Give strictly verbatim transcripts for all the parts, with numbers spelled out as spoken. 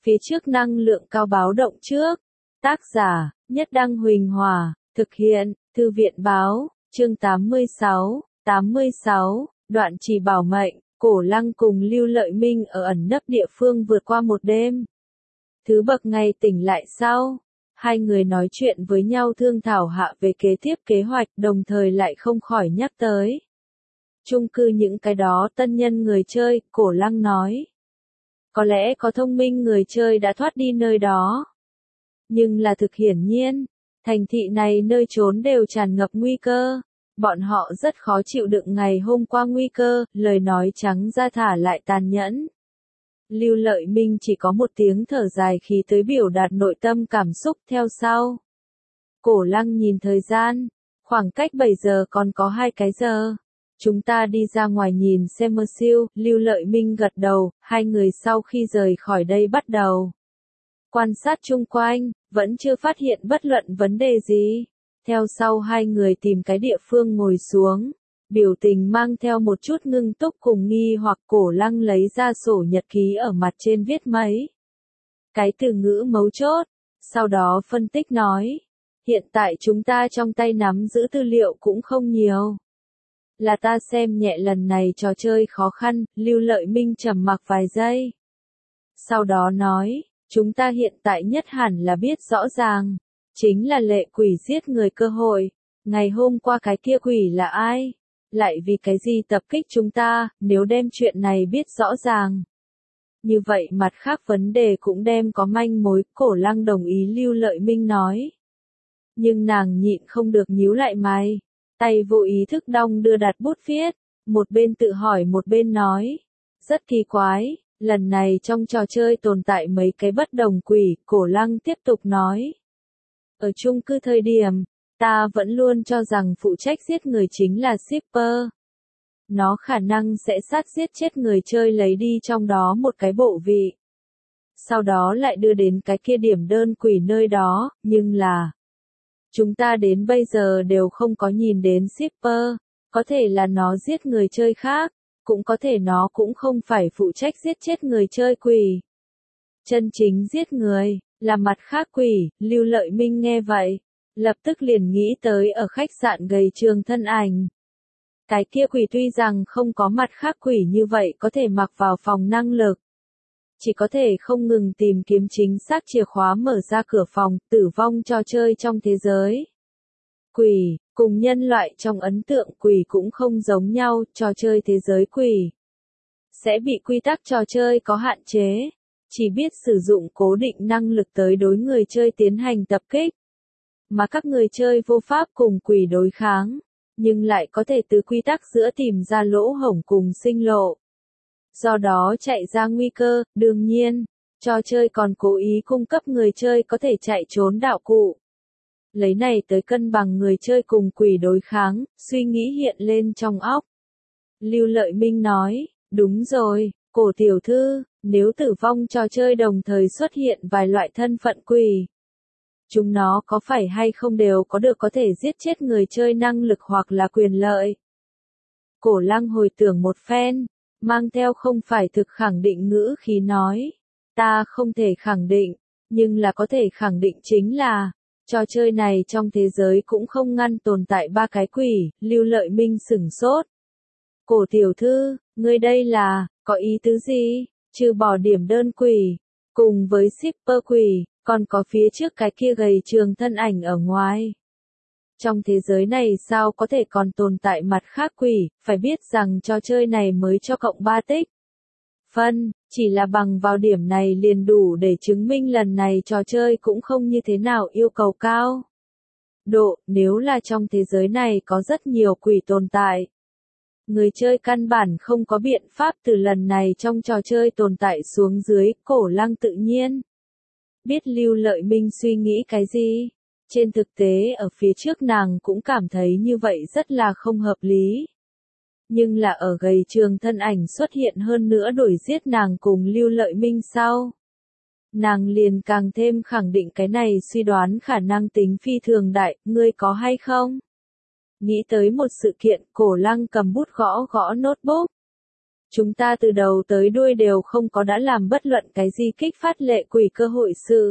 Phía trước năng lượng cao báo động trước. Tác giả, Nhất Đăng Huỳnh Hòa, thực hiện, Thư viện Báo, chương tám mươi sáu, tám mươi sáu, đoạn chỉ bảo mệnh, Cổ Lăng cùng Lưu Lợi Minh ở ẩn nấp địa phương vượt qua một đêm. Thứ bậc ngày tỉnh lại sau, hai người nói chuyện với nhau thương thảo hạ về kế tiếp kế hoạch, đồng thời lại không khỏi nhắc tới chung cư những cái đó tân nhân người chơi. Cổ Lăng nói, có lẽ có thông minh người chơi đã thoát đi nơi đó. Nhưng là thực hiển nhiên, thành thị này nơi trốn đều tràn ngập nguy cơ. Bọn họ rất khó chịu đựng ngày hôm qua nguy cơ, lời nói trắng ra thả lại tàn nhẫn. Lưu Lợi Minh chỉ có một tiếng thở dài khi tới biểu đạt nội tâm cảm xúc theo sau. Cổ Lăng nhìn thời gian, khoảng cách bảy giờ còn có hai cái giờ. Chúng ta đi ra ngoài nhìn xem mơ siêu, Lưu Lợi Minh gật đầu, hai người sau khi rời khỏi đây bắt đầu quan sát chung quanh, vẫn chưa phát hiện bất luận vấn đề gì. Theo sau hai người tìm cái địa phương ngồi xuống, biểu tình mang theo một chút ngưng túc cùng nghi hoặc. Cổ Lăng lấy ra sổ nhật ký ở mặt trên viết mấy cái từ ngữ mấu chốt, sau đó phân tích nói, hiện tại chúng ta trong tay nắm giữ tư liệu cũng không nhiều. Là ta xem nhẹ lần này trò chơi khó khăn. Lưu Lợi Minh trầm mặc vài giây. Sau đó nói, chúng ta hiện tại nhất hẳn là biết rõ ràng, chính là lệ quỷ giết người cơ hội. Ngày hôm qua cái kia quỷ là ai? Lại vì cái gì tập kích chúng ta? Nếu đem chuyện này biết rõ ràng, như vậy mặt khác vấn đề cũng đem có manh mối. Cổ Lăng đồng ý Lưu Lợi Minh nói. Nhưng nàng nhịn không được nhíu lại mày, tay vô ý thức đong đưa đặt bút viết, một bên tự hỏi một bên nói, rất kỳ quái, lần này trong trò chơi tồn tại mấy cái bất đồng quỷ. Cổ Lăng tiếp tục nói, ở chung cư thời điểm, ta vẫn luôn cho rằng phụ trách giết người chính là shipper. Nó khả năng sẽ sát giết chết người chơi lấy đi trong đó một cái bộ vị, sau đó lại đưa đến cái kia điểm đơn quỷ nơi đó, nhưng là chúng ta đến bây giờ đều không có nhìn đến shipper. Có thể là nó giết người chơi khác, cũng có thể nó cũng không phải phụ trách giết chết người chơi quỷ. Chân chính giết người là mặt khác quỷ. Lưu Lợi Minh nghe vậy, lập tức liền nghĩ tới ở khách sạn gầy Trường thân ảnh. Cái kia quỷ tuy rằng không có mặt khác quỷ như vậy có thể mặc vào phòng năng lực, chỉ có thể không ngừng tìm kiếm chính xác chìa khóa mở ra cửa phòng. Tử vong trò chơi trong thế giới quỷ, cùng nhân loại trong ấn tượng quỷ cũng không giống nhau. Trò chơi thế giới quỷ sẽ bị quy tắc trò chơi có hạn chế, chỉ biết sử dụng cố định năng lực tới đối người chơi tiến hành tập kích, mà các người chơi vô pháp cùng quỷ đối kháng, nhưng lại có thể từ quy tắc giữa tìm ra lỗ hổng cùng sinh lộ, do đó chạy ra nguy cơ. Đương nhiên, trò chơi còn cố ý cung cấp người chơi có thể chạy trốn đạo cụ, lấy này tới cân bằng người chơi cùng quỷ đối kháng. Suy nghĩ hiện lên trong óc. Lưu Lợi Minh nói, đúng rồi, Cổ tiểu thư, nếu tử vong trò chơi đồng thời xuất hiện vài loại thân phận quỷ, chúng nó có phải hay không đều có được có thể giết chết người chơi năng lực hoặc là quyền lợi? Cổ Lăng hồi tưởng một phen, mang theo không phải thực khẳng định ngữ khí nói, ta không thể khẳng định, nhưng là có thể khẳng định chính là, trò chơi này trong thế giới cũng không ngăn tồn tại ba cái quỷ. Lưu Lợi Minh sửng sốt. Cổ tiểu thư, ngươi đây là, có ý tứ gì? Trừ bỏ điểm đơn quỷ, cùng với shipper quỷ, còn có phía trước cái kia gầy Trường thân ảnh ở ngoài. Trong thế giới này sao có thể còn tồn tại mặt khác quỷ? Phải biết rằng trò chơi này mới cho cộng ba tích phân, chỉ là bằng vào điểm này liền đủ để chứng minh lần này trò chơi cũng không như thế nào yêu cầu cao độ. Nếu là trong thế giới này có rất nhiều quỷ tồn tại, người chơi căn bản không có biện pháp từ lần này trong trò chơi tồn tại xuống dưới. Cổ Lăng tự nhiên biết Lưu Lợi Minh suy nghĩ cái gì. Trên thực tế ở phía trước nàng cũng cảm thấy như vậy rất là không hợp lý. Nhưng là ở gầy Trường thân ảnh xuất hiện hơn nữa đuổi giết nàng cùng Lưu Lợi Minh sau, nàng liền càng thêm khẳng định cái này suy đoán khả năng tính phi thường đại. Ngươi có hay không? Nghĩ tới một sự kiện, Cổ Lăng cầm bút gõ gõ notebook. Chúng ta từ đầu tới đuôi đều không có đã làm bất luận cái gì kích phát lệ quỷ cơ hội sự.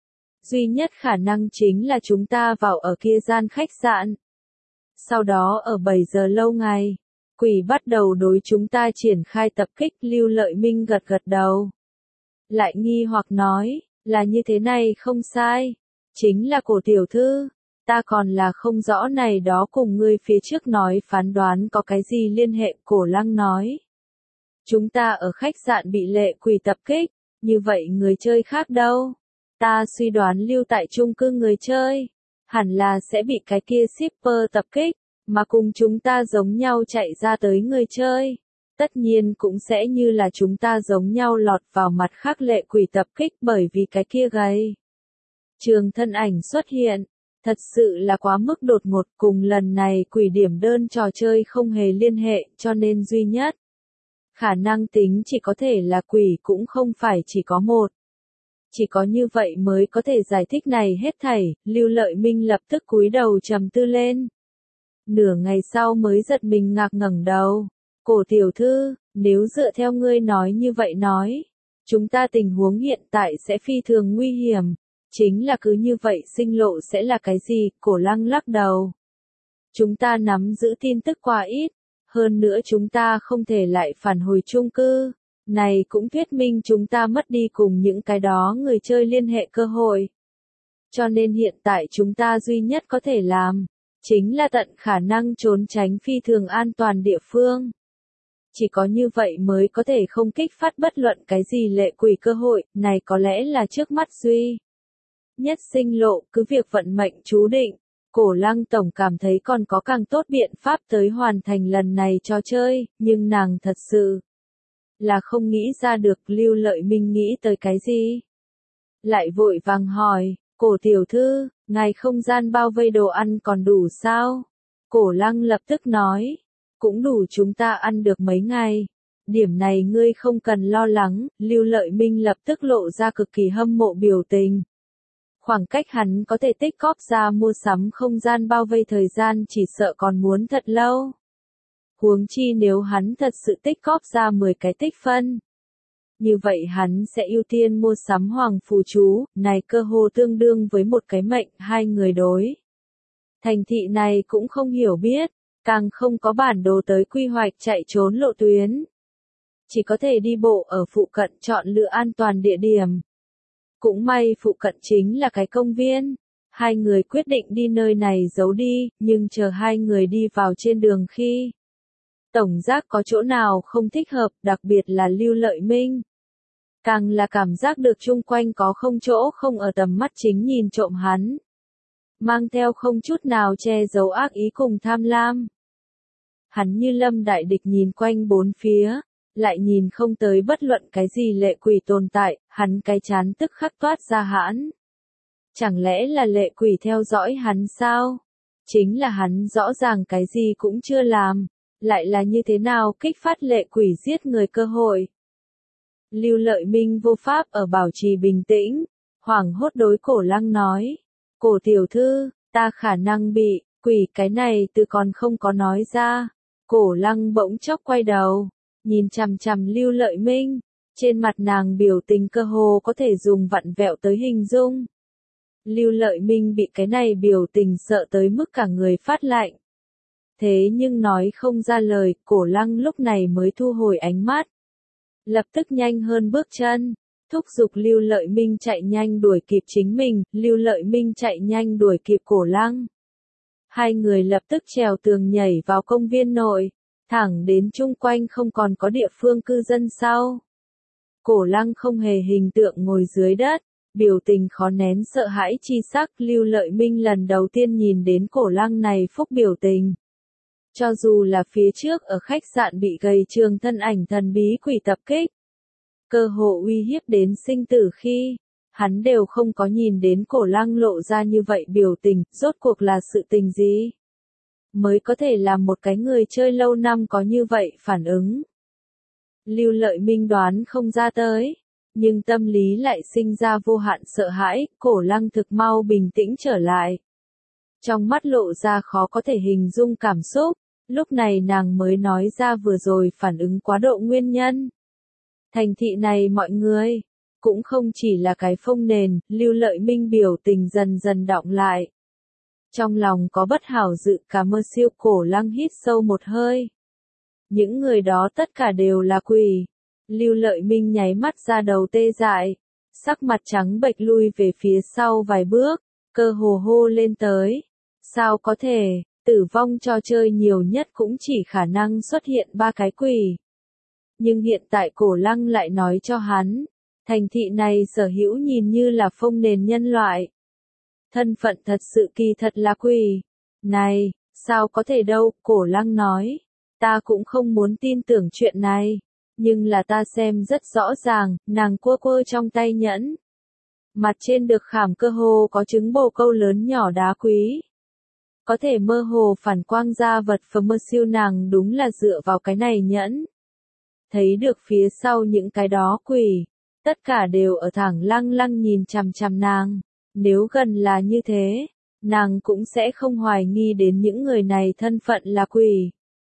Duy nhất khả năng chính là chúng ta vào ở kia gian khách sạn. Sau đó ở bảy giờ lâu ngày, quỷ bắt đầu đối chúng ta triển khai tập kích. Lưu Lợi Minh gật gật đầu. Lại nghi hoặc nói, là như thế này không sai. Chính là Cổ tiểu thư, ta còn là không rõ này đó cùng ngươi phía trước nói phán đoán có cái gì liên hệ. Cổ Lăng nói. Chúng ta ở khách sạn bị lệ quỷ tập kích, như vậy người chơi khác đâu? Ta suy đoán lưu tại chung cư người chơi, hẳn là sẽ bị cái kia shipper tập kích, mà cùng chúng ta giống nhau chạy ra tới người chơi. Tất nhiên cũng sẽ như là chúng ta giống nhau lọt vào mặt khác lệ quỷ tập kích bởi vì cái kia gầy. Trường thân ảnh xuất hiện, thật sự là quá mức đột ngột, cùng lần này quỷ điểm đơn trò chơi không hề liên hệ, cho nên duy nhất khả năng tính chỉ có thể là quỷ, cũng không phải chỉ có một. Chỉ có như vậy mới có thể giải thích này hết thảy. Lưu Lợi Minh lập tức cúi đầu trầm tư lên. Nửa ngày sau mới giật mình ngạc ngẩng đầu. Cổ tiểu thư, nếu dựa theo ngươi nói như vậy nói, chúng ta tình huống hiện tại sẽ phi thường nguy hiểm. Chính là cứ như vậy sinh lộ sẽ là cái gì? Cổ Lăng lắc đầu. Chúng ta nắm giữ tin tức quá ít. Hơn nữa chúng ta không thể lại phản hồi chung cư. Này cũng thuyết minh chúng ta mất đi cùng những cái đó người chơi liên hệ cơ hội. Cho nên hiện tại chúng ta duy nhất có thể làm, chính là tận khả năng trốn tránh phi thường an toàn địa phương. Chỉ có như vậy mới có thể không kích phát bất luận cái gì lệ quỷ cơ hội, này có lẽ là trước mắt duy nhất sinh lộ, cứ việc vận mệnh chú định. Cổ Lăng tổng cảm thấy còn có càng tốt biện pháp tới hoàn thành lần này trò chơi, nhưng nàng thật sự là không nghĩ ra được. Lưu Lợi Minh nghĩ tới cái gì. Lại vội vàng hỏi, Cổ tiểu thư, ngài không gian bao vây đồ ăn còn đủ sao? Cổ Lăng lập tức nói, cũng đủ chúng ta ăn được mấy ngày. Điểm này ngươi không cần lo lắng. Lưu Lợi Minh lập tức lộ ra cực kỳ hâm mộ biểu tình. Khoảng cách hắn có thể tích cóp ra mua sắm không gian bao vây thời gian chỉ sợ còn muốn thật lâu. Huống chi nếu hắn thật sự tích cóp ra mười cái tích phân. Như vậy hắn sẽ ưu tiên mua sắm hoàng phù chú, này cơ hồ tương đương với một cái mệnh. Hai người đối thành thị này cũng không hiểu biết, càng không có bản đồ tới quy hoạch chạy trốn lộ tuyến. Chỉ có thể đi bộ ở phụ cận chọn lựa an toàn địa điểm. Cũng may phụ cận chính là cái công viên. Hai người quyết định đi nơi này giấu đi, nhưng chờ hai người đi vào trên đường khi tổng giác có chỗ nào không thích hợp, đặc biệt là Lưu Lợi Minh. Càng là cảm giác được chung quanh có không chỗ không ở tầm mắt chính nhìn trộm hắn. Mang theo không chút nào che giấu ác ý cùng tham lam. Hắn như lâm đại địch nhìn quanh bốn phía, lại nhìn không tới bất luận cái gì lệ quỷ tồn tại, hắn cái chán tức khắc toát ra hãn. Chẳng lẽ là lệ quỷ theo dõi hắn sao? Chính là hắn rõ ràng cái gì cũng chưa làm, lại là như thế nào kích phát lệ quỷ giết người cơ hội. Lưu Lợi Minh vô pháp ở bảo trì bình tĩnh, hoảng hốt đối Cổ Lăng nói, Cổ tiểu thư, ta khả năng bị quỷ, cái này từ còn không có nói ra. Cổ Lăng bỗng chốc quay đầu, nhìn chằm chằm Lưu Lợi Minh, trên mặt nàng biểu tình cơ hồ có thể dùng vặn vẹo tới hình dung. Lưu Lợi Minh bị cái này biểu tình sợ tới mức cả người phát lạnh. Thế nhưng nói không ra lời, Cổ Lăng lúc này mới thu hồi ánh mắt. Lập tức nhanh hơn bước chân, thúc giục Lưu Lợi Minh chạy nhanh đuổi kịp chính mình. Lưu Lợi Minh chạy nhanh đuổi kịp Cổ Lăng. Hai người lập tức trèo tường nhảy vào công viên nội, thẳng đến chung quanh không còn có địa phương cư dân sau. Cổ Lăng không hề hình tượng ngồi dưới đất, biểu tình khó nén sợ hãi chi sắc. Lưu Lợi Minh lần đầu tiên nhìn đến Cổ Lăng này phúc biểu tình. Cho dù là phía trước ở khách sạn bị gầy trường thân ảnh thần bí quỷ tập kích, cơ hồ uy hiếp đến sinh tử khi, hắn đều không có nhìn đến Cổ Lăng lộ ra như vậy biểu tình. Rốt cuộc là sự tình gì mới có thể làm một cái người chơi lâu năm có như vậy phản ứng. Lưu Lợi Minh đoán không ra tới, nhưng tâm lý lại sinh ra vô hạn sợ hãi. Cổ Lăng thực mau bình tĩnh trở lại, trong mắt lộ ra khó có thể hình dung cảm xúc. Lúc này nàng mới nói ra vừa rồi phản ứng quá độ nguyên nhân. Thành thị này mọi người, cũng không chỉ là cái phông nền, Lưu Lợi Minh biểu tình dần dần đọng lại. Trong lòng có bất hảo dự cảm mơ siêu Cổ Lăng hít sâu một hơi. Những người đó tất cả đều là quỷ. Lưu Lợi Minh nháy mắt ra đầu tê dại, sắc mặt trắng bệch lui về phía sau vài bước, cơ hồ hô lên tới. Sao có thể, tử vong trò chơi nhiều nhất cũng chỉ khả năng xuất hiện ba cái quỷ. Nhưng hiện tại Cổ Lăng lại nói cho hắn, thành thị này sở hữu nhìn như là phông nền nhân loại. Thân phận thật sự kỳ thật là quỷ. Này, sao có thể đâu, Cổ Lăng nói. Ta cũng không muốn tin tưởng chuyện này. Nhưng là ta xem rất rõ ràng, nàng cua cua trong tay nhẫn. Mặt trên được khảm cơ hồ có trứng bồ câu lớn nhỏ đá quý. Có thể mơ hồ phản quang ra vật phẩm mơ siêu nàng đúng là dựa vào cái này nhẫn. Thấy được phía sau những cái đó quỷ, tất cả đều ở thẳng lăng lăng nhìn chằm chằm nàng. Nếu gần là như thế, nàng cũng sẽ không hoài nghi đến những người này thân phận là quỷ.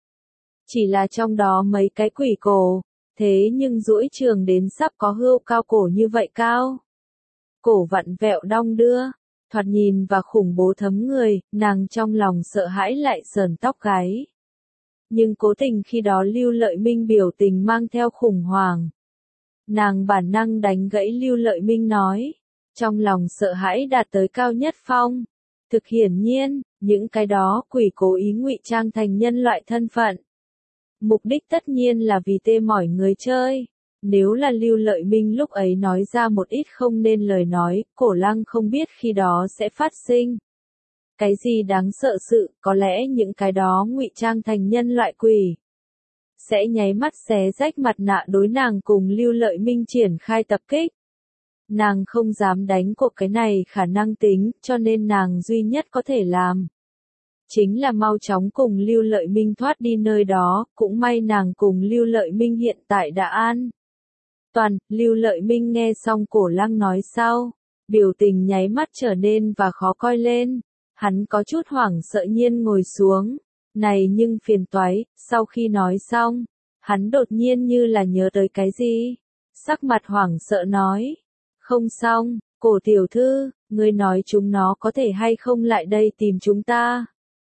Chỉ là trong đó mấy cái quỷ cổ, thế nhưng duỗi trường đến sắp có hươu cao cổ như vậy cao. Cổ vặn vẹo đong đưa, thoạt nhìn và khủng bố thấm người, nàng trong lòng sợ hãi lại sờn tóc gáy. Nhưng cố tình khi đó Lưu Lợi Minh biểu tình mang theo khủng hoảng. Nàng bản năng đánh gãy Lưu Lợi Minh nói, trong lòng sợ hãi đạt tới cao nhất phong. Thực hiển nhiên, những cái đó quỷ cố ý ngụy trang thành nhân loại thân phận. Mục đích tất nhiên là vì tê mỏi người chơi. Nếu là Lưu Lợi Minh lúc ấy nói ra một ít không nên lời nói, Cổ Lăng không biết khi đó sẽ phát sinh. Cái gì đáng sợ sự, có lẽ những cái đó ngụy trang thành nhân loại quỷ. Sẽ nháy mắt xé rách mặt nạ đối nàng cùng Lưu Lợi Minh triển khai tập kích. Nàng không dám đánh cuộc cái này khả năng tính, cho nên nàng duy nhất có thể làm. Chính là mau chóng cùng Lưu Lợi Minh thoát đi nơi đó, cũng may nàng cùng Lưu Lợi Minh hiện tại đã an. Toàn, Lưu Lợi Minh nghe xong Cổ Lăng nói sau, biểu tình nháy mắt trở nên và khó coi lên, hắn có chút hoảng sợ nhiên ngồi xuống, này nhưng phiền toái, sau khi nói xong, hắn đột nhiên như là nhớ tới cái gì, sắc mặt hoảng sợ nói, không xong, Cổ tiểu thư, ngươi nói chúng nó có thể hay không lại đây tìm chúng ta.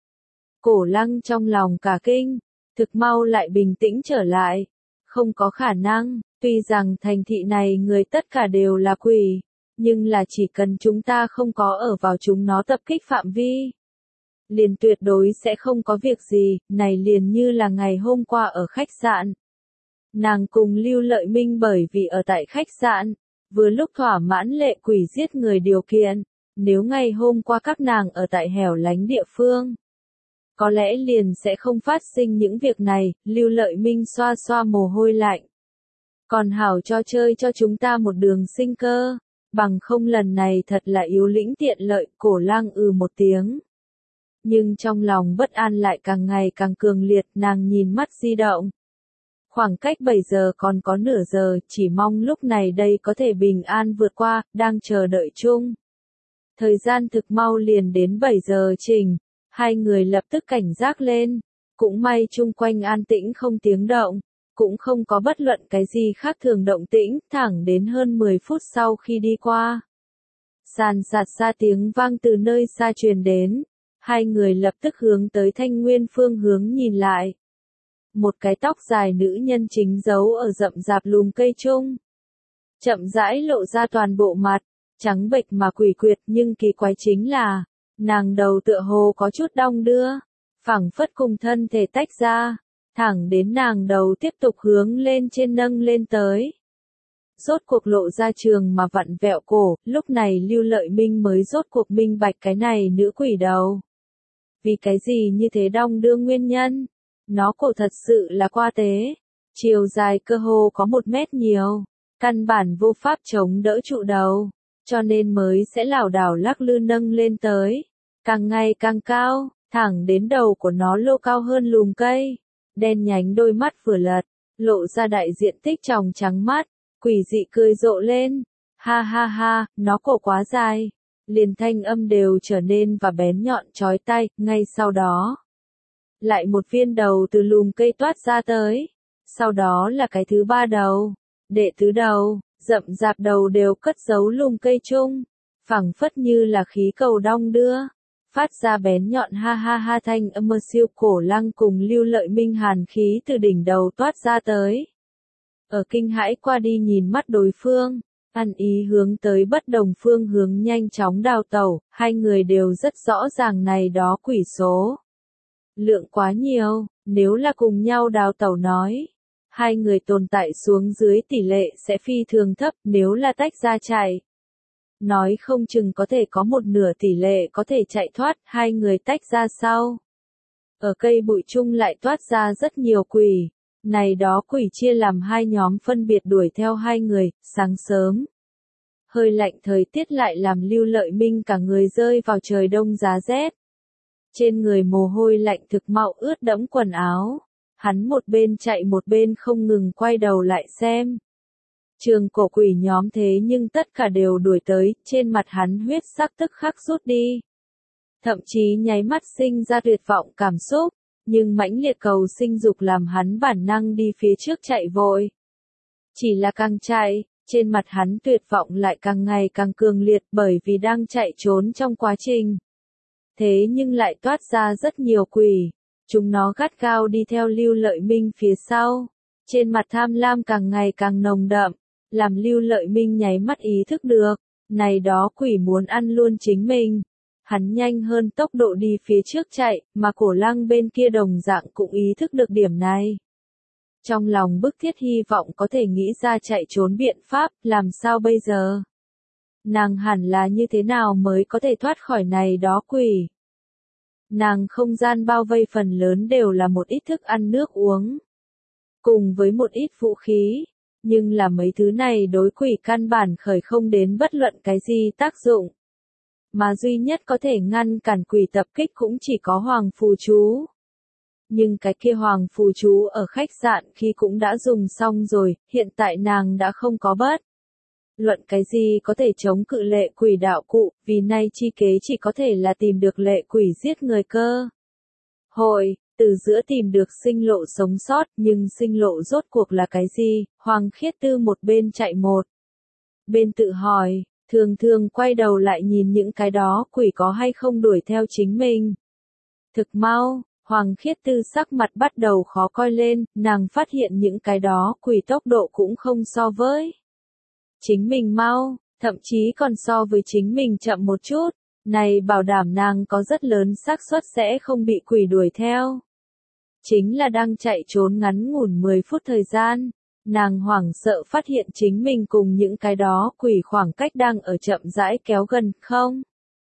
Cổ Lăng trong lòng cả kinh, thực mau lại bình tĩnh trở lại, không có khả năng. Tuy rằng thành thị này người tất cả đều là quỷ, nhưng là chỉ cần chúng ta không có ở vào chúng nó tập kích phạm vi. Liền tuyệt đối sẽ không có việc gì, này liền như là ngày hôm qua ở khách sạn. Nàng cùng Lưu Lợi Minh bởi vì ở tại khách sạn, vừa lúc thỏa mãn lệ quỷ giết người điều kiện, nếu ngày hôm qua các nàng ở tại hẻo lánh địa phương. Có lẽ liền sẽ không phát sinh những việc này, Lưu Lợi Minh xoa xoa mồ hôi lạnh. Còn hảo cho chơi cho chúng ta một đường sinh cơ, bằng không lần này thật là yếu lĩnh tiện lợi, Cổ Lăng ừ một tiếng. Nhưng trong lòng bất an lại càng ngày càng cường liệt, nàng nhìn mắt di động. Khoảng cách bảy giờ còn có nửa giờ, chỉ mong lúc này đây có thể bình an vượt qua, đang chờ đợi chung. Thời gian thực mau liền đến bảy giờ trình, hai người lập tức cảnh giác lên, cũng may chung quanh an tĩnh không tiếng động. Cũng không có bất luận cái gì khác thường động tĩnh, thẳng đến hơn mười phút sau khi đi qua. Sàn sạt xa tiếng vang từ nơi xa truyền đến, hai người lập tức hướng tới Thanh Nguyên phương hướng nhìn lại. Một cái tóc dài nữ nhân chính giấu ở rậm rạp lùm cây chung. Chậm rãi lộ ra toàn bộ mặt, trắng bệch mà quỷ quyệt nhưng kỳ quái chính là, nàng đầu tựa hồ có chút đong đưa, phẳng phất cùng thân thể tách ra. Thẳng đến nàng đầu tiếp tục hướng lên trên nâng lên tới. Rốt cuộc lộ ra trường mà vặn vẹo cổ, lúc này Lưu Lợi Minh mới rốt cuộc minh bạch cái này nữ quỷ đầu. Vì cái gì như thế đong đưa nguyên nhân? Nó cổ thật sự là qua tế. Chiều dài cơ hồ có một mét nhiều. Căn bản vô pháp chống đỡ trụ đầu. Cho nên mới sẽ lảo đảo lắc lư nâng lên tới. Càng ngày càng cao, thẳng đến đầu của nó lô cao hơn lùm cây. Đen nhánh đôi mắt vừa lật, lộ ra đại diện tích tròng trắng mắt, quỷ dị cười rộ lên. Ha ha ha, nó cổ quá dài. Liền thanh âm đều trở nên và bén nhọn chói tai, ngay sau đó. lại một viên đầu từ lùm cây toát ra tới. Sau đó là cái thứ ba đầu, đệ tứ đầu, rậm rạp đầu đều cất giấu lùm cây chung, phẳng phất như là khí cầu đong đưa, phát ra bén nhọn ha ha ha thanh âm mơ siêu. Cổ Lăng cùng Lưu Lợi Minh hàn khí từ đỉnh đầu toát ra tới. Ở kinh hãi qua đi nhìn mắt đối phương, ăn ý hướng tới bất đồng phương hướng nhanh chóng đào tẩu, hai người đều rất rõ ràng này đó quỷ số. Lượng quá nhiều, nếu là cùng nhau đào tẩu nói, hai người tồn tại xuống dưới tỷ lệ sẽ phi thường thấp, nếu là tách ra chạy. Nói không chừng có thể có một nửa tỷ lệ có thể chạy thoát, hai người tách ra sau. Ở cây bụi chung lại toát ra rất nhiều quỷ. Này đó quỷ chia làm hai nhóm phân biệt đuổi theo hai người. Sáng sớm, hơi lạnh thời tiết lại làm Lưu Lợi Minh cả người rơi vào trời đông giá rét. Trên người mồ hôi lạnh thực mạo ướt đẫm quần áo. Hắn một bên chạy một bên không ngừng quay đầu lại xem. Trường cổ quỷ nhóm thế nhưng tất cả đều đuổi tới, trên mặt hắn huyết sắc tức khắc rút đi. Thậm chí nháy mắt sinh ra tuyệt vọng cảm xúc, nhưng mãnh liệt cầu sinh dục làm hắn bản năng đi phía trước chạy vội. Chỉ là càng chạy, trên mặt hắn tuyệt vọng lại càng ngày càng cường liệt bởi vì đang chạy trốn trong quá trình. Thế nhưng lại toát ra rất nhiều quỷ, chúng nó gắt gao đi theo Lưu Lợi Minh phía sau. Trên mặt tham lam càng ngày càng nồng đậm, làm Lưu Lợi Minh nháy mắt ý thức được, này đó quỷ muốn ăn luôn chính mình. Hắn nhanh hơn tốc độ đi phía trước chạy, mà Cổ Lăng bên kia đồng dạng cũng ý thức được điểm này. Trong lòng bức thiết hy vọng có thể nghĩ ra chạy trốn biện pháp, làm sao bây giờ? Nàng hẳn là như thế nào mới có thể thoát khỏi này đó quỷ? Nàng không gian bao vây phần lớn đều là một ít thức ăn nước uống, cùng với một ít vũ khí, nhưng là mấy thứ này đối quỷ căn bản khởi không đến bất luận cái gì tác dụng. Mà duy nhất có thể ngăn cản quỷ tập kích cũng chỉ có hoàng phù chú. Nhưng cái kia hoàng phù chú ở khách sạn khi cũng đã dùng xong rồi, hiện tại nàng đã không có bất luận cái gì có thể chống cự lệ quỷ đạo cụ, vì nay chi kế chỉ có thể là tìm được lệ quỷ giết người cơ. Hội, từ giữa tìm được sinh lộ sống sót, nhưng sinh lộ rốt cuộc là cái gì? Hoàng Khiết Tư một bên chạy một bên tự hỏi, thường thường quay đầu lại nhìn những cái đó quỷ có hay không đuổi theo chính mình. Thực mau, Hoàng Khiết Tư sắc mặt bắt đầu khó coi lên, nàng phát hiện những cái đó quỷ tốc độ cũng không so với chính mình mau, thậm chí còn so với chính mình chậm một chút. Này bảo đảm nàng có rất lớn xác suất sẽ không bị quỷ đuổi theo. Chính là đang chạy trốn ngắn ngủn mười phút thời gian, nàng hoảng sợ phát hiện chính mình cùng những cái đó quỷ khoảng cách đang ở chậm rãi kéo gần, không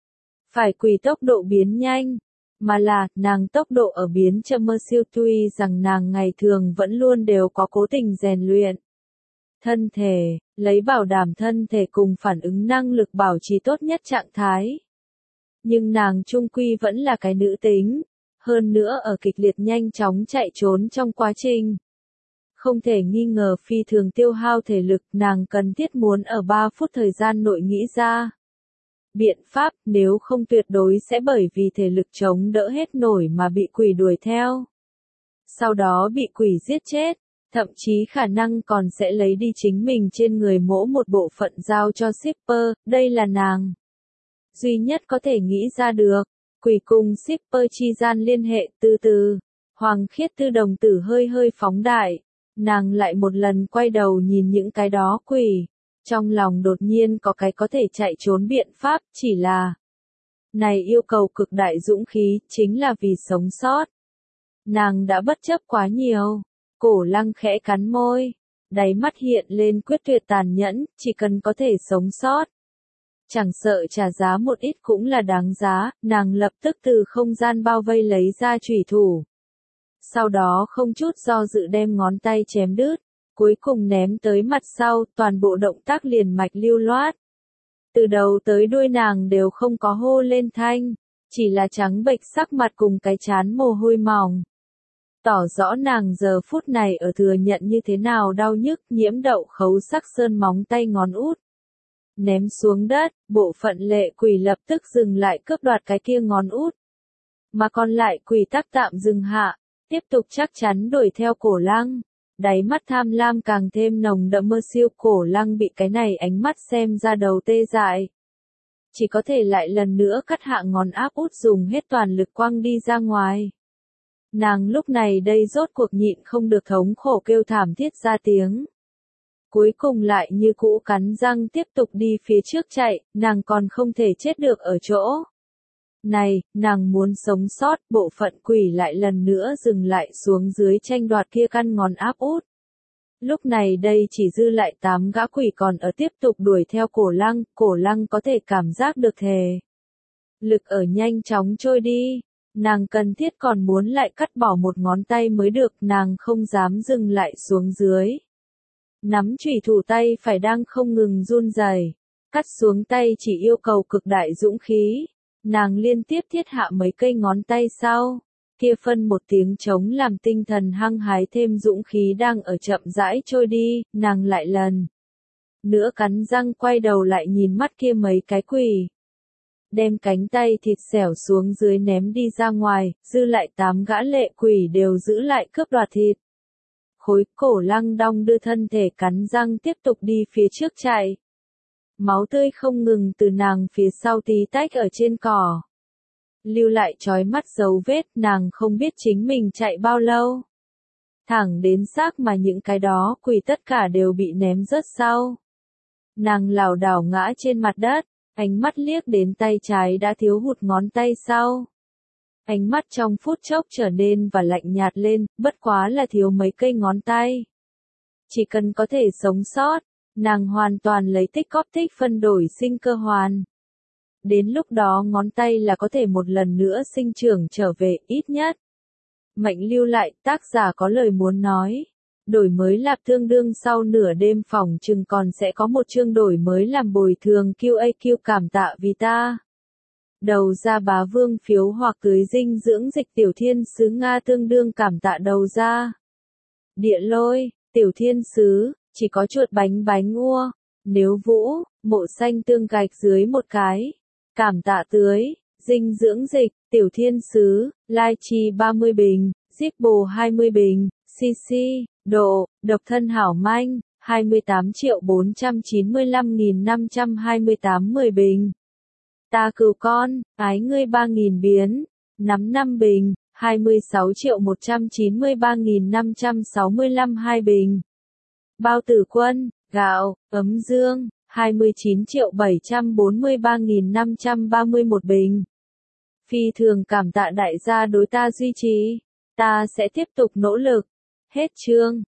phải quỷ tốc độ biến nhanh, mà là nàng tốc độ ở biến chậm mơ siêu. Tuy rằng nàng ngày thường vẫn luôn đều có cố tình rèn luyện thân thể, lấy bảo đảm thân thể cùng phản ứng năng lực bảo trì tốt nhất trạng thái. Nhưng nàng trung quy vẫn là cái nữ tính, hơn nữa ở kịch liệt nhanh chóng chạy trốn trong quá trình. Không thể nghi ngờ phi thường tiêu hao thể lực, nàng cần thiết muốn ở ba phút thời gian nội nghĩ ra biện pháp, nếu không tuyệt đối sẽ bởi vì thể lực chống đỡ hết nổi mà bị quỷ đuổi theo. Sau đó bị quỷ giết chết, thậm chí khả năng còn sẽ lấy đi chính mình trên người mỗ một bộ phận giao cho shipper, đây là nàng duy nhất có thể nghĩ ra được. Quỷ cùng shipper chi gian liên hệ. Từ từ, Hoàng Khiết Tư đồng tử hơi hơi phóng đại, nàng lại một lần quay đầu nhìn những cái đó quỷ, trong lòng đột nhiên có cái có thể chạy trốn biện pháp, chỉ là này yêu cầu cực đại dũng khí, chính là vì sống sót. Nàng đã bất chấp quá nhiều. Cổ Lăng khẽ cắn môi, đáy mắt hiện lên quyết tuyệt tàn nhẫn, chỉ cần có thể sống sót, chẳng sợ trả giá một ít cũng là đáng giá. Nàng lập tức từ không gian bao vây lấy ra chủy thủ, sau đó không chút do dự đem ngón tay chém đứt, cuối cùng ném tới mặt sau, toàn bộ động tác liền mạch lưu loát. Từ đầu tới đuôi nàng đều không có hô lên thanh, chỉ là trắng bệch sắc mặt cùng cái chán mồ hôi mỏng. Tỏ rõ nàng giờ phút này ở thừa nhận như thế nào đau nhức. Nhiễm đậu khấu sắc sơn móng tay ngón út ném xuống đất, bộ phận lệ quỷ lập tức dừng lại cướp đoạt cái kia ngón út. mà còn lại quỷ tắc tạm dừng hạ, tiếp tục chắc chắn đuổi theo Cổ Lăng. Đáy mắt tham lam càng thêm nồng đậm mơ siêu, Cổ Lăng bị cái này ánh mắt xem ra đầu tê dại. Chỉ có thể lại lần nữa cắt hạ ngón áp út dùng hết toàn lực quăng đi ra ngoài. Nàng lúc này đây rốt cuộc nhịn không được thống khổ kêu thảm thiết ra tiếng. Cuối cùng lại như cũ cắn răng tiếp tục đi phía trước chạy, nàng còn không thể chết được ở chỗ. Này, nàng muốn sống sót, bộ phận quỷ lại lần nữa dừng lại xuống dưới tranh đoạt kia căn ngón áp út. Lúc này đây chỉ dư lại tám gã quỷ còn ở tiếp tục đuổi theo Cổ Lăng, Cổ Lăng có thể cảm giác được thề lực ở nhanh chóng trôi đi. Nàng cần thiết còn muốn lại cắt bỏ một ngón tay mới được, nàng không dám dừng lại xuống dưới. Nắm chủy thủ tay phải đang không ngừng run rẩy, cắt xuống tay chỉ yêu cầu cực đại dũng khí. Nàng liên tiếp thiết hạ mấy cây ngón tay sau, kia phân một tiếng trống làm tinh thần hăng hái thêm dũng khí đang ở chậm rãi trôi đi, nàng lại lần nữa cắn răng quay đầu lại nhìn mắt kia mấy cái quỷ. Đem cánh tay thịt xẻo xuống dưới ném đi ra ngoài, dư lại tám gã lệ quỷ đều giữ lại cướp đoạt thịt. Khối Cổ Lăng đong đưa thân thể cắn răng tiếp tục đi phía trước chạy. Máu tươi không ngừng từ nàng phía sau tí tách ở trên cỏ. Lưu lại chói mắt dấu vết, nàng không biết chính mình chạy bao lâu. Thẳng đến xác mà những cái đó quỷ tất cả đều bị ném rớt sau. Nàng lảo đảo ngã trên mặt đất, ánh mắt liếc đến tay trái đã thiếu hụt ngón tay sau. Ánh mắt trong phút chốc trở nên và lạnh nhạt lên, bất quá là thiếu mấy cây ngón tay. Chỉ cần có thể sống sót, nàng hoàn toàn lấy tích góp tích phân đổi sinh cơ hoàn. Đến lúc đó ngón tay là có thể một lần nữa sinh trưởng trở về, ít nhất. Mệnh lưu lại, tác giả có lời muốn nói. Đổi mới lạp tương đương sau nửa đêm phòng chừng còn sẽ có một chương đổi mới làm bồi thường quy a quy cảm tạ vì ta. Đầu ra bá vương phiếu hoặc cưới dinh dưỡng dịch tiểu thiên sứ Nga tương đương cảm tạ đầu ra. Địa lôi, tiểu thiên sứ, chỉ có chuột bánh bánh ua. Nếu vũ, mộ xanh tương gạch dưới một cái. Cảm tạ tưới, dinh dưỡng dịch, tiểu thiên sứ, lai chi ba mươi bình, zip bồ hai mươi bình, cc, độ, độc thân hảo manh, hai mươi tám triệu bốn trăm chín mươi lăm nghìn năm trăm hai mươi tám mười bình. Ta cừu con, ái ngươi ba nghìn biến, nắm năm bình, hai mươi sáu triệu một trăm chín mươi ba nghìn năm trăm sáu mươi lăm hai bình. Bao tử quân, gạo, ấm dương, hai mươi chín triệu bảy trăm bốn mươi ba nghìn năm trăm ba mươi mốt bình. Phi thường cảm tạ đại gia đối ta duy trì, ta sẽ tiếp tục nỗ lực. Hết chương.